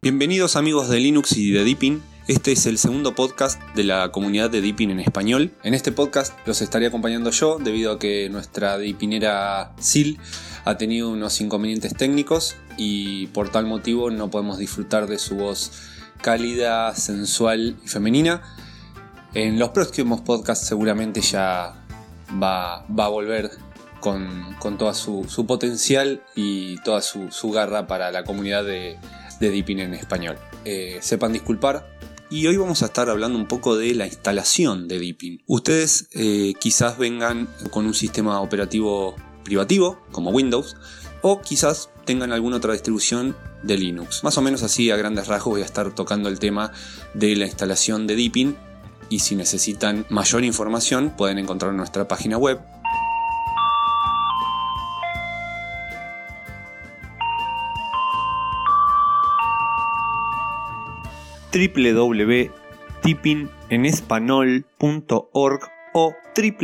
Bienvenidos amigos de Linux y de Deepin. Este es el segundo podcast de la comunidad de Deepin en español. En este podcast los estaré acompañando yo debido a que nuestra Deepinera Sil ha tenido unos inconvenientes técnicos y por tal motivo no podemos disfrutar de su voz cálida, sensual y femenina. En los próximos podcasts seguramente ya va a volver con toda su potencial y toda su garra para la comunidad de Deepin en español. Sepan disculpar. Y hoy vamos a estar hablando un poco de la instalación de Deepin. Ustedes quizás vengan con un sistema operativo privativo, como Windows, o quizás tengan alguna otra distribución de Linux. Más o menos así, a grandes rasgos, voy a estar tocando el tema de la instalación de Deepin. Y si necesitan mayor información, pueden encontrar nuestra página web www.deepinenespanol.org o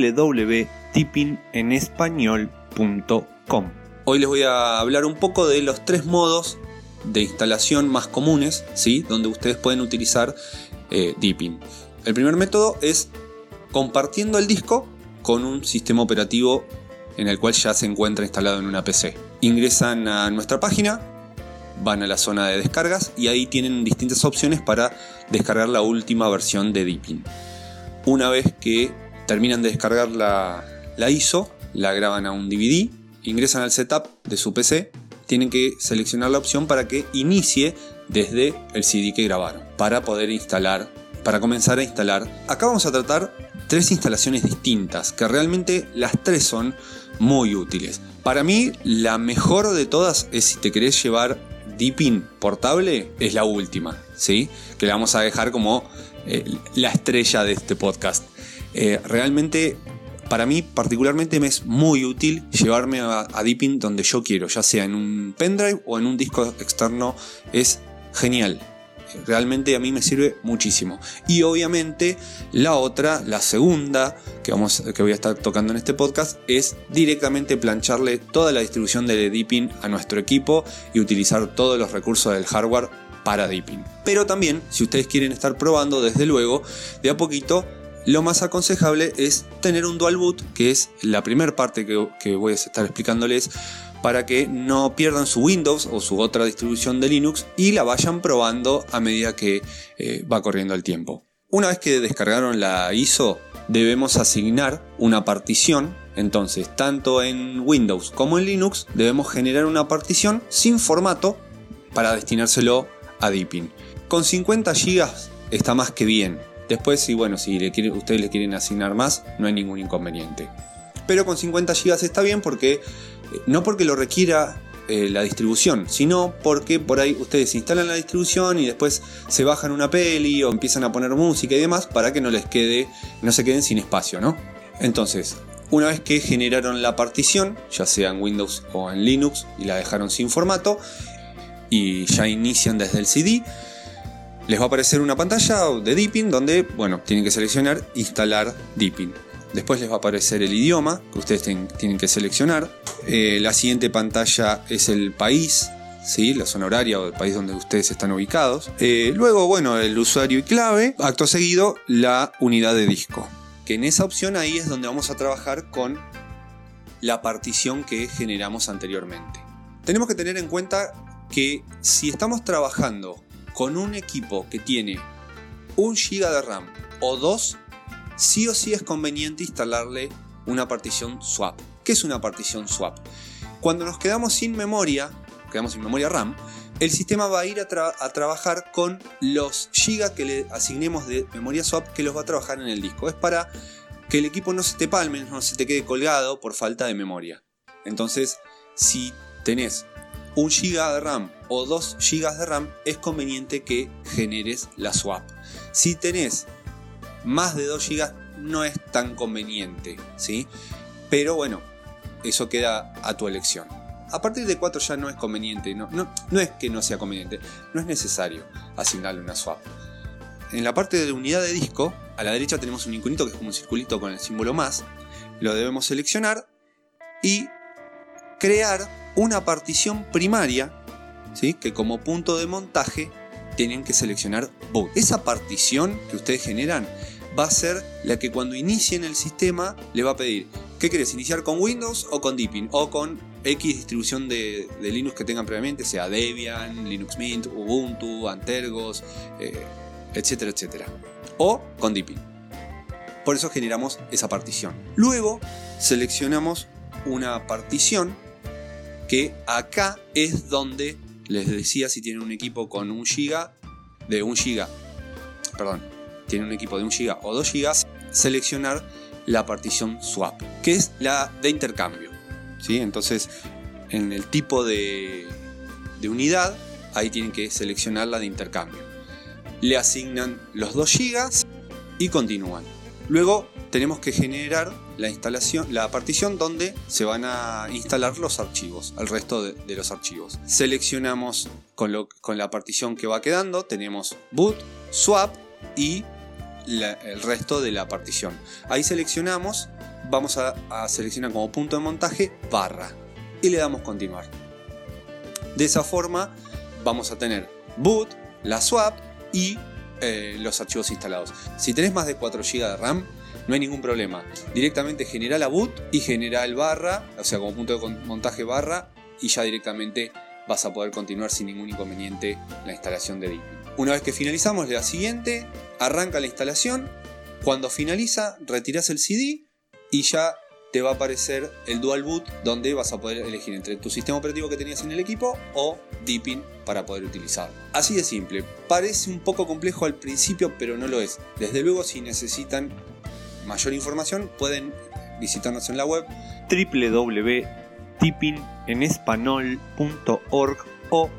www.deepinenespanol.com. Hoy les voy a hablar un poco de los 3 modos de instalación más comunes, ¿sí? Donde ustedes pueden utilizar Deepin. El primer método es compartiendo el disco con un sistema operativo en el cual ya se encuentra instalado en una PC. Ingresan a nuestra página, van a la zona de descargas y ahí tienen distintas opciones para descargar la última versión de Deepin. Una vez que terminan de descargar la ISO, la graban a un DVD, ingresan al setup de su PC, tienen que seleccionar la opción para que inicie desde el CD que grabaron, para poder instalar, para comenzar a instalar. Acá vamos a tratar 3 instalaciones distintas, que realmente las 3 son muy útiles. Para mí, la mejor de todas es si te querés llevar Deepin portable, es la última, ¿sí? Que la vamos a dejar como la estrella de este podcast. Realmente, para mí particularmente me es muy útil llevarme a Deepin donde yo quiero, ya sea en un pendrive o en un disco externo. Es genial. Realmente a mí me sirve muchísimo. Y obviamente la segunda que voy a estar tocando en este podcast es directamente plancharle toda la distribución de Deepin a nuestro equipo y utilizar todos los recursos del hardware para Deepin. Pero también, si ustedes quieren estar probando, desde luego, de a poquito, lo más aconsejable es tener un dual boot, que es la primera parte que voy a estar explicándoles, para que no pierdan su Windows o su otra distribución de Linux y la vayan probando a medida que va corriendo el tiempo. Una vez que descargaron la ISO, debemos asignar una partición. Entonces, tanto en Windows como en Linux, debemos generar una partición sin formato para destinárselo a Deepin. Con 50 GB está más que bien. Después, si ustedes le quieren asignar más, no hay ningún inconveniente. Pero con 50 GB está bien porque no porque lo requiera la distribución, sino porque por ahí ustedes instalan la distribución y después se bajan una peli o empiezan a poner música y demás para que no se queden sin espacio, ¿no? Entonces, una vez que generaron la partición, ya sea en Windows o en Linux, y la dejaron sin formato y ya inician desde el CD, les va a aparecer una pantalla de Deepin donde, tienen que seleccionar instalar Deepin. Después les va a aparecer el idioma que ustedes tienen que seleccionar. La siguiente pantalla es el país, ¿sí? La zona horaria o el país donde ustedes están ubicados. Luego, el usuario y clave. Acto seguido, la unidad de disco. Que en esa opción ahí es donde vamos a trabajar con la partición que generamos anteriormente. Tenemos que tener en cuenta que si estamos trabajando con un equipo que tiene 1 GB de RAM o 2, sí o sí es conveniente instalarle una partición swap. ¿Qué es una partición swap? Cuando nos quedamos sin memoria RAM, el sistema va a ir a trabajar con los gigas que le asignemos de memoria swap, que los va a trabajar en el disco. Es para que el equipo no se te palme, no se te quede colgado por falta de memoria. Entonces, si tenés 1 GB de RAM o 2 GB de RAM, es conveniente que generes la swap. Si tenés más de 2 GB no es tan conveniente, ¿sí? Pero eso queda a tu elección. A partir de 4 ya no es conveniente, no es que no sea conveniente, no es necesario asignarle una swap. En la parte de la unidad de disco, a la derecha tenemos un iconito que es como un circulito con el símbolo más. Lo debemos seleccionar y crear una partición primaria, ¿sí? Que como punto de montaje tienen que seleccionar boot. Esa partición que ustedes generan va a ser la que cuando inicien el sistema le va a pedir: ¿qué querés? ¿Iniciar con Windows o con Deepin? O con X distribución de Linux que tengan previamente, sea Debian, Linux Mint, Ubuntu, Antergos, etcétera, etcétera. O con Deepin. Por eso generamos esa partición. Luego seleccionamos una partición que acá es donde les decía, si tienen un equipo con 1 GB, tienen un equipo de 1 GB o 2 GB, seleccionar la partición swap, que es la de intercambio, ¿sí? Entonces, en el tipo de unidad, ahí tienen que seleccionar la de intercambio. Le asignan los 2 GB y continúan. Luego tenemos que generar la partición donde se van a instalar los archivos, el resto de los archivos. Seleccionamos con la partición que va quedando, tenemos boot, swap y el resto de la partición. Ahí seleccionamos, vamos a seleccionar como punto de montaje barra y le damos continuar. De esa forma vamos a tener boot, la swap y los archivos instalados. Si tenés más de 4 GB de RAM, no hay ningún problema. Directamente genera la boot y genera el barra, o sea, como punto de montaje barra, y ya directamente vas a poder continuar sin ningún inconveniente la instalación de Deepin. Una vez que finalizamos, le das siguiente, arranca la instalación. Cuando finaliza, retiras el CD y ya te va a aparecer el Dual Boot, donde vas a poder elegir entre tu sistema operativo que tenías en el equipo o Deepin para poder utilizarlo. Así de simple. Parece un poco complejo al principio, pero no lo es. Desde luego, si necesitan mayor información, pueden visitarnos en la web www.deepinenespanol.org o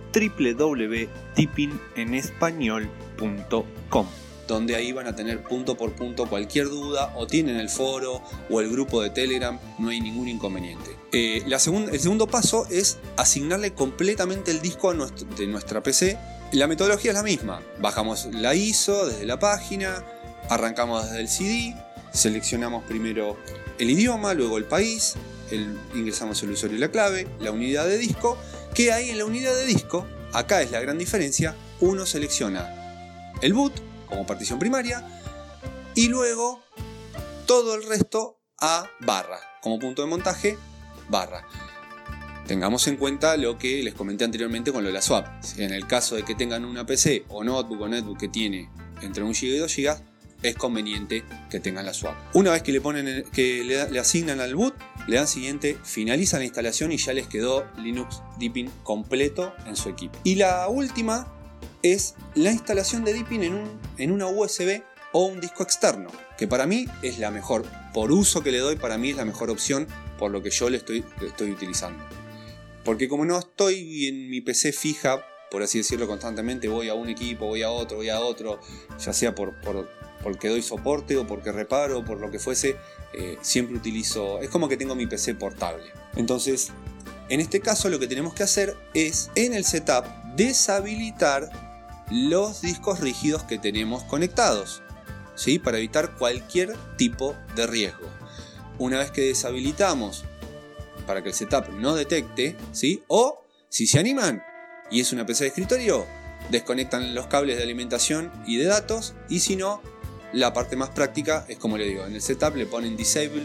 www.deepinenespanol.com, donde ahí van a tener punto por punto cualquier duda, o tienen el foro o el grupo de Telegram, no hay ningún inconveniente. El segundo paso es asignarle completamente el disco de nuestra PC. La metodología es la misma. Bajamos la ISO desde la página, arrancamos desde el CD, seleccionamos primero el idioma, luego el país, ingresamos el usuario y la clave, la unidad de disco, que ahí en la unidad de disco, acá es la gran diferencia, uno selecciona el boot como partición primaria y luego todo el resto a barra, como punto de montaje barra. Tengamos en cuenta lo que les comenté anteriormente con lo de la swap. En el caso de que tengan una PC o netbook que tiene entre 1 GB y 2 GB, es conveniente que tengan la swap. Una vez que le asignan al boot, le dan siguiente, finalizan la instalación y ya les quedó Linux Deepin completo en su equipo. Y la última es la instalación de Deepin en una USB o un disco externo, que para mí es la mejor, por uso que le doy, para mí es la mejor opción por lo que yo le estoy utilizando. Porque como no estoy en mi PC fija, por así decirlo, constantemente, voy a un equipo, voy a otro, ya sea porque doy soporte o porque reparo o por lo que fuese, siempre utilizo, es como que tengo mi PC portable. Entonces, en este caso lo que tenemos que hacer es, en el setup, deshabilitar los discos rígidos que tenemos conectados, ¿sí? Para evitar cualquier tipo de riesgo. Una vez que deshabilitamos, para que el setup no detecte, ¿sí? O, si se animan y es una PC de escritorio, desconectan los cables de alimentación y de datos, y si no, la parte más práctica es como le digo, en el setup le ponen disable,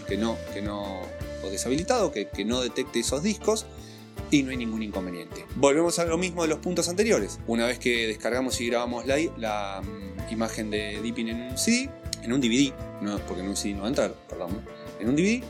o deshabilitado, que no detecte esos discos, y no hay ningún inconveniente. Volvemos a lo mismo de los puntos anteriores. Una vez que descargamos y grabamos la imagen de Deepin en un CD, en un DVD, no, porque en un CD no va a entrar, perdón, en un DVD,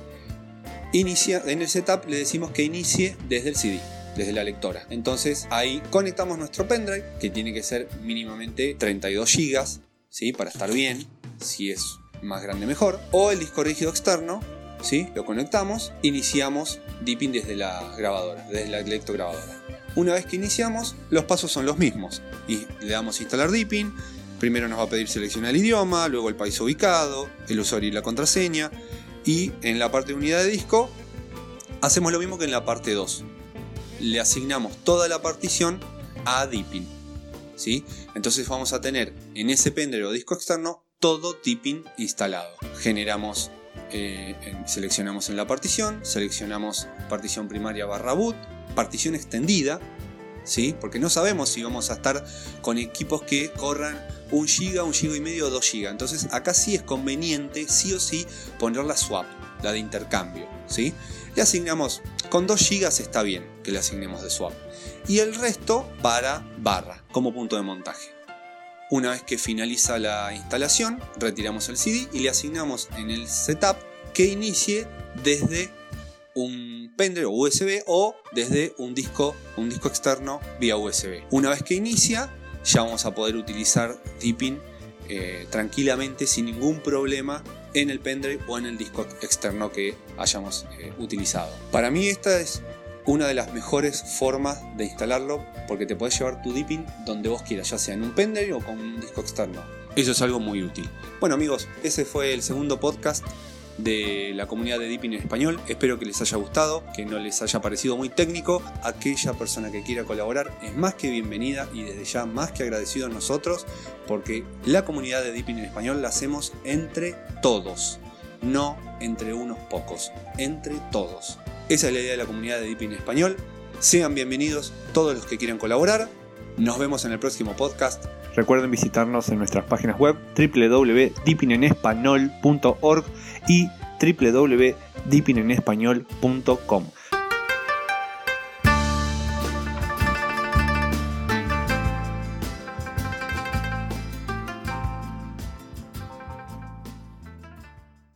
en el setup le decimos que inicie desde el CD, desde la lectora. Entonces ahí conectamos nuestro pendrive, que tiene que ser mínimamente 32 GB, ¿sí? Para estar bien, si es más grande mejor, o el disco rígido externo, ¿sí? Lo conectamos, iniciamos Deepin desde la grabadora, desde la lectograbadora. Una vez que iniciamos, los pasos son los mismos, y le damos a instalar Deepin. Primero nos va a pedir seleccionar el idioma, luego el país ubicado, el usuario y la contraseña, y en la parte de unidad de disco hacemos lo mismo que en la parte 2. Le asignamos toda la partición a Deepin, ¿sí? Entonces vamos a tener en ese pendrive o disco externo todo Deepin instalado. Generamos, seleccionamos en la partición, seleccionamos partición primaria barra boot, partición extendida, ¿sí? Porque no sabemos si vamos a estar con equipos que corran 1 GB, 1 GB y medio o 2 GB. Entonces acá sí es conveniente, sí o sí, poner la swap, la de intercambio, ¿sí? Le asignamos, con 2 GB está bien que le asignemos de swap. Y el resto para barra, como punto de montaje. Una vez que finaliza la instalación, retiramos el CD y le asignamos en el setup que inicie desde un pendrive USB o desde un disco externo vía USB. Una vez que inicia, ya vamos a poder utilizar Deepin tranquilamente, sin ningún problema, en el pendrive o en el disco externo que hayamos utilizado. Para mí esta es una de las mejores formas de instalarlo, porque te podés llevar tu Deepin donde vos quieras, ya sea en un pendrive o con un disco externo. Eso es algo muy útil. Bueno amigos, ese fue el segundo podcast de la comunidad de Deepin en español. Espero que les haya gustado, que no les haya parecido muy técnico. Aquella persona que quiera colaborar es más que bienvenida y desde ya más que agradecido a nosotros, porque la comunidad de Deepin en español la hacemos entre todos, no entre unos pocos, entre todos. Esa es la idea de la comunidad de Deepin en español. Sean bienvenidos todos los que quieran colaborar. Nos vemos en el próximo podcast. Recuerden visitarnos en nuestras páginas web www.deepinenespanol.org y www.deepinenespanol.com.